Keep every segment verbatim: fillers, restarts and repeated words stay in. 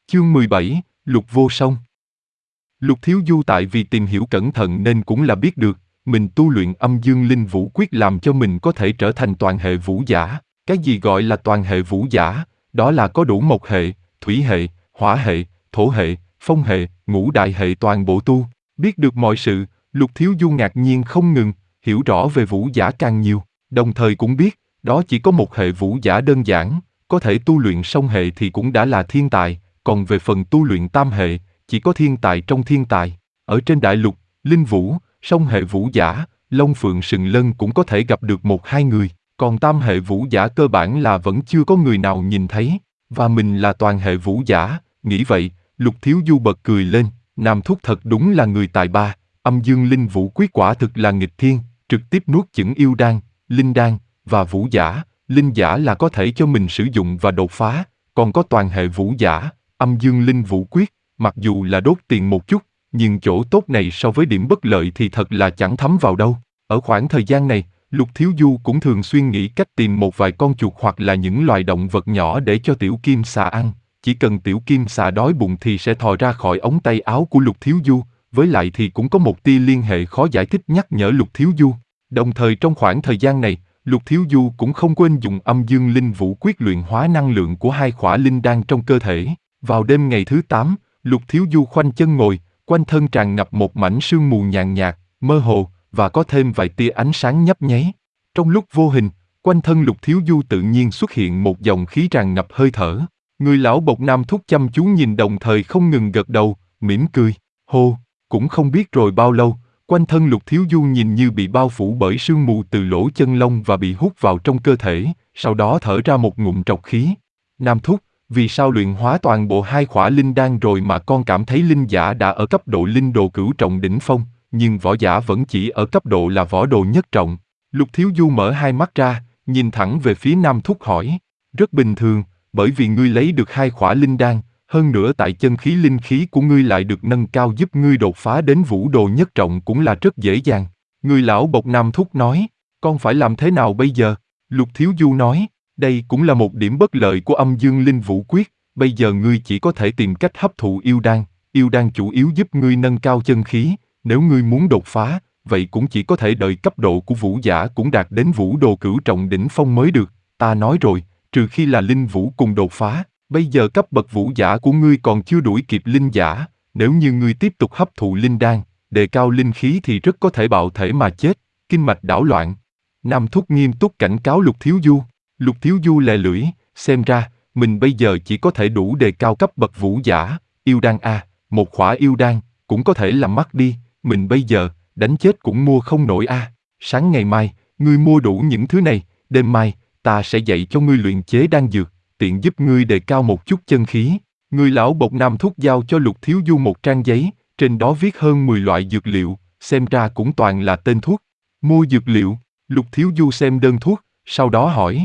Chương mười bảy, Lục Vô Song. Lục Thiếu Du tại vì tìm hiểu cẩn thận nên cũng là biết được, mình tu luyện âm dương linh vũ quyết làm cho mình có thể trở thành toàn hệ vũ giả. Cái gì gọi là toàn hệ vũ giả? Đó là có đủ mộc hệ, thủy hệ, hỏa hệ, thổ hệ, phong hệ, ngũ đại hệ toàn bộ tu. Biết được mọi sự, Lục Thiếu Du ngạc nhiên không ngừng, hiểu rõ về vũ giả càng nhiều, đồng thời cũng biết, đó chỉ có một hệ vũ giả đơn giản, có thể tu luyện song hệ thì cũng đã là thiên tài, còn về phần tu luyện tam hệ, chỉ có thiên tài trong thiên tài. Ở trên đại lục, linh vũ, song hệ vũ giả, Long Phượng Sừng Lân cũng có thể gặp được một hai người, còn tam hệ vũ giả cơ bản là vẫn chưa có người nào nhìn thấy, và mình là toàn hệ vũ giả. Nghĩ vậy, Lục Thiếu Du bật cười lên, Nam Thúc thật đúng là người tài ba, âm dương linh vũ quyết quả thực là nghịch thiên, trực tiếp nuốt chửng yêu đan, linh đan, và vũ giả, linh giả là có thể cho mình sử dụng và đột phá, còn có toàn hệ vũ giả, âm dương linh vũ quyết, mặc dù là đốt tiền một chút, nhưng chỗ tốt này so với điểm bất lợi thì thật là chẳng thấm vào đâu. Ở khoảng thời gian này, Lục Thiếu Du cũng thường xuyên nghĩ cách tìm một vài con chuột hoặc là những loài động vật nhỏ để cho tiểu kim xà ăn. Chỉ cần tiểu kim xà đói bụng thì sẽ thò ra khỏi ống tay áo của Lục Thiếu Du, với lại thì cũng có một tia liên hệ khó giải thích nhắc nhở Lục Thiếu Du. Đồng thời trong khoảng thời gian này, Lục Thiếu Du cũng không quên dùng âm dương linh vũ quyết luyện hóa năng lượng của hai khỏa linh đan trong cơ thể. Vào đêm ngày thứ tám, Lục Thiếu Du khoanh chân ngồi, quanh thân tràn ngập một mảnh sương mù nhàn nhạt, mơ hồ, và có thêm vài tia ánh sáng nhấp nháy. Trong lúc vô hình, quanh thân Lục Thiếu Du tự nhiên xuất hiện một dòng khí tràn ngập hơi thở. Người lão bộc Nam Thúc chăm chú nhìn đồng thời không ngừng gật đầu, mỉm cười. Hô, cũng không biết rồi bao lâu, quanh thân Lục Thiếu Du nhìn như bị bao phủ bởi sương mù từ lỗ chân lông và bị hút vào trong cơ thể, sau đó thở ra một ngụm trọc khí. Nam Thúc, vì sao luyện hóa toàn bộ hai khỏa linh đan rồi mà con cảm thấy linh giả đã ở cấp độ linh đồ cửu trọng đỉnh phong, nhưng võ giả vẫn chỉ ở cấp độ là võ đồ nhất trọng? Lục Thiếu Du mở hai mắt ra, nhìn thẳng về phía Nam Thúc hỏi. Rất bình thường, bởi vì ngươi lấy được hai khỏa linh đan, hơn nữa tại chân khí linh khí của ngươi lại được nâng cao giúp ngươi đột phá đến vũ đồ nhất trọng cũng là rất dễ dàng. Người lão bộc Nam Thúc nói, con phải làm thế nào bây giờ? Lục Thiếu Du nói, đây cũng là một điểm bất lợi của âm dương linh vũ quyết, bây giờ ngươi chỉ có thể tìm cách hấp thụ yêu đan, yêu đan chủ yếu giúp ngươi nâng cao chân khí, nếu ngươi muốn đột phá, vậy cũng chỉ có thể đợi cấp độ của vũ giả cũng đạt đến vũ đồ cửu trọng đỉnh phong mới được. Ta nói rồi, trừ khi là linh vũ cùng đột phá, bây giờ cấp bậc vũ giả của ngươi còn chưa đuổi kịp linh giả, nếu như ngươi tiếp tục hấp thụ linh đan, đề cao linh khí thì rất có thể bạo thể mà chết, kinh mạch đảo loạn. Nam Thúc nghiêm túc cảnh cáo Lục Thiếu Du. Lục Thiếu Du lè lưỡi, xem ra, mình bây giờ chỉ có thể đủ đề cao cấp bậc vũ giả, yêu đan a, một khỏa yêu đan, cũng có thể làm mất đi, mình bây giờ, đánh chết cũng mua không nổi a. Sáng ngày mai, ngươi mua đủ những thứ này, đêm mai, ta sẽ dạy cho ngươi luyện chế đan dược, tiện giúp ngươi đề cao một chút chân khí. Người lão bộc Nam Thúc giao cho Lục Thiếu Du một trang giấy, trên đó viết hơn mười loại dược liệu, xem ra cũng toàn là tên thuốc. Mua dược liệu, Lục Thiếu Du xem đơn thuốc, sau đó hỏi.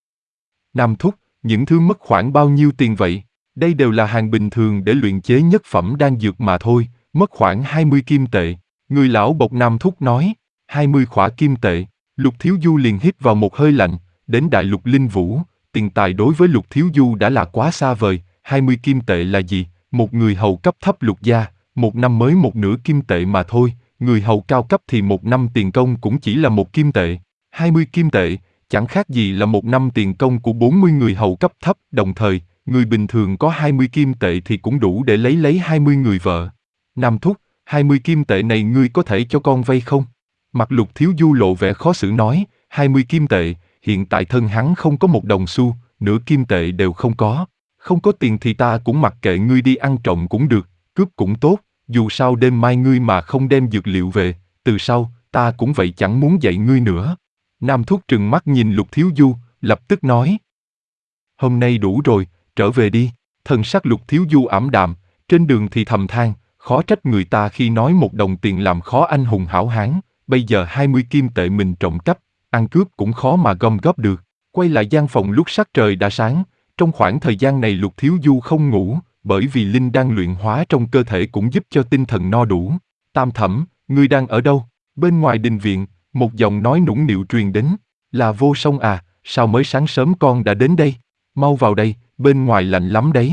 Nam Thúc, những thứ mất khoảng bao nhiêu tiền vậy? Đây đều là hàng bình thường để luyện chế nhất phẩm đan dược mà thôi, mất khoảng hai mươi kim tệ. Người lão bộc Nam Thúc nói, hai mươi khỏa kim tệ. Lục Thiếu Du liền hít vào một hơi lạnh, đến đại lục linh vũ, tiền tài đối với Lục Thiếu Du đã là quá xa vời, hai mươi kim tệ là gì? Một người hầu cấp thấp lục gia, một năm mới một nửa kim tệ mà thôi, người hầu cao cấp thì một năm tiền công cũng chỉ là một kim tệ. hai mươi kim tệ, chẳng khác gì là một năm tiền công của bốn mươi người hầu cấp thấp, đồng thời, người bình thường có hai mươi kim tệ thì cũng đủ để lấy lấy hai mươi người vợ. Nam Thúc, hai mươi kim tệ này ngươi có thể cho con vay không? Mặt Lục Thiếu Du lộ vẻ khó xử nói, hai mươi kim tệ, hiện tại thân hắn không có một đồng xu, nửa kim tệ đều không có. Không có tiền thì ta cũng mặc kệ ngươi đi ăn trộm cũng được, cướp cũng tốt, dù sao đêm mai ngươi mà không đem dược liệu về, từ sau, ta cũng vậy chẳng muốn dạy ngươi nữa. Nam Thúc trừng mắt nhìn Lục Thiếu Du, lập tức nói. Hôm nay đủ rồi, trở về đi. Thần sắc Lục Thiếu Du ảm đạm, trên đường thì thầm than, khó trách người ta khi nói một đồng tiền làm khó anh hùng hảo hán, bây giờ hai mươi kim tệ mình trộm cắp, ăn cướp cũng khó mà gom góp được. Quay lại gian phòng lúc sắc trời đã sáng, trong khoảng thời gian này Lục Thiếu Du không ngủ, bởi vì linh đan luyện hóa trong cơ thể cũng giúp cho tinh thần no đủ. Tam Thẩm, ngươi đang ở đâu? Bên ngoài đình viện, một giọng nói nũng nịu truyền đến, là Vô Song à, sao mới sáng sớm con đã đến đây? Mau vào đây, bên ngoài lạnh lắm đấy.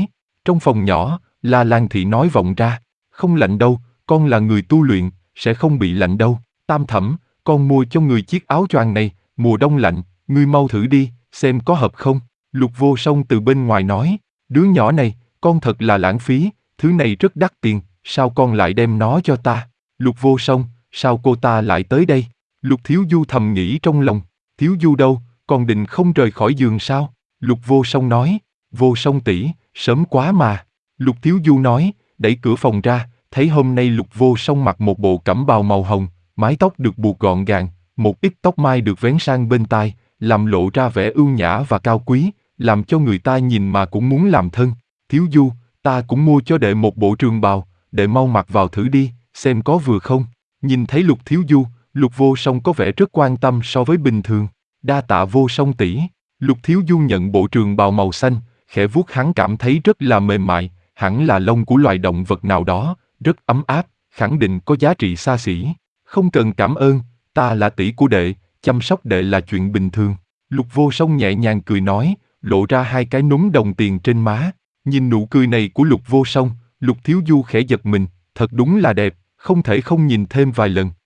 Trong phòng nhỏ, La Lan Thị nói vọng ra, không lạnh đâu, con là người tu luyện, sẽ không bị lạnh đâu. Tam Thẩm, con mua cho người chiếc áo choàng này, mùa đông lạnh, ngươi mau thử đi, xem có hợp không. Lục Vô Song từ bên ngoài nói, đứa nhỏ này, con thật là lãng phí, thứ này rất đắt tiền, sao con lại đem nó cho ta? Lục Vô Song, sao cô ta lại tới đây? Lục Thiếu Du thầm nghĩ trong lòng, Thiếu Du đâu, còn định không rời khỏi giường sao? Lục Vô Song nói, Vô Song tỷ, sớm quá mà. Lục Thiếu Du nói, đẩy cửa phòng ra, thấy hôm nay Lục Vô Song mặc một bộ cẩm bào màu hồng, mái tóc được buộc gọn gàng, một ít tóc mai được vén sang bên tai, làm lộ ra vẻ ưu nhã và cao quý, làm cho người ta nhìn mà cũng muốn làm thân. Thiếu Du, ta cũng mua cho đệ một bộ trường bào, đệ mau mặc vào thử đi, xem có vừa không. Nhìn thấy Lục Thiếu Du, Lục Vô Song có vẻ rất quan tâm so với bình thường. Đa tạ Vô Song tỷ. Lục Thiếu Du nhận bộ trường bào màu xanh, khẽ vuốt hắn cảm thấy rất là mềm mại, hẳn là lông của loài động vật nào đó, rất ấm áp, khẳng định có giá trị xa xỉ. Không cần cảm ơn, ta là tỷ của đệ, chăm sóc đệ là chuyện bình thường. Lục Vô Song nhẹ nhàng cười nói, lộ ra hai cái núm đồng tiền trên má. Nhìn nụ cười này của Lục Vô Song, Lục Thiếu Du khẽ giật mình, thật đúng là đẹp, không thể không nhìn thêm vài lần.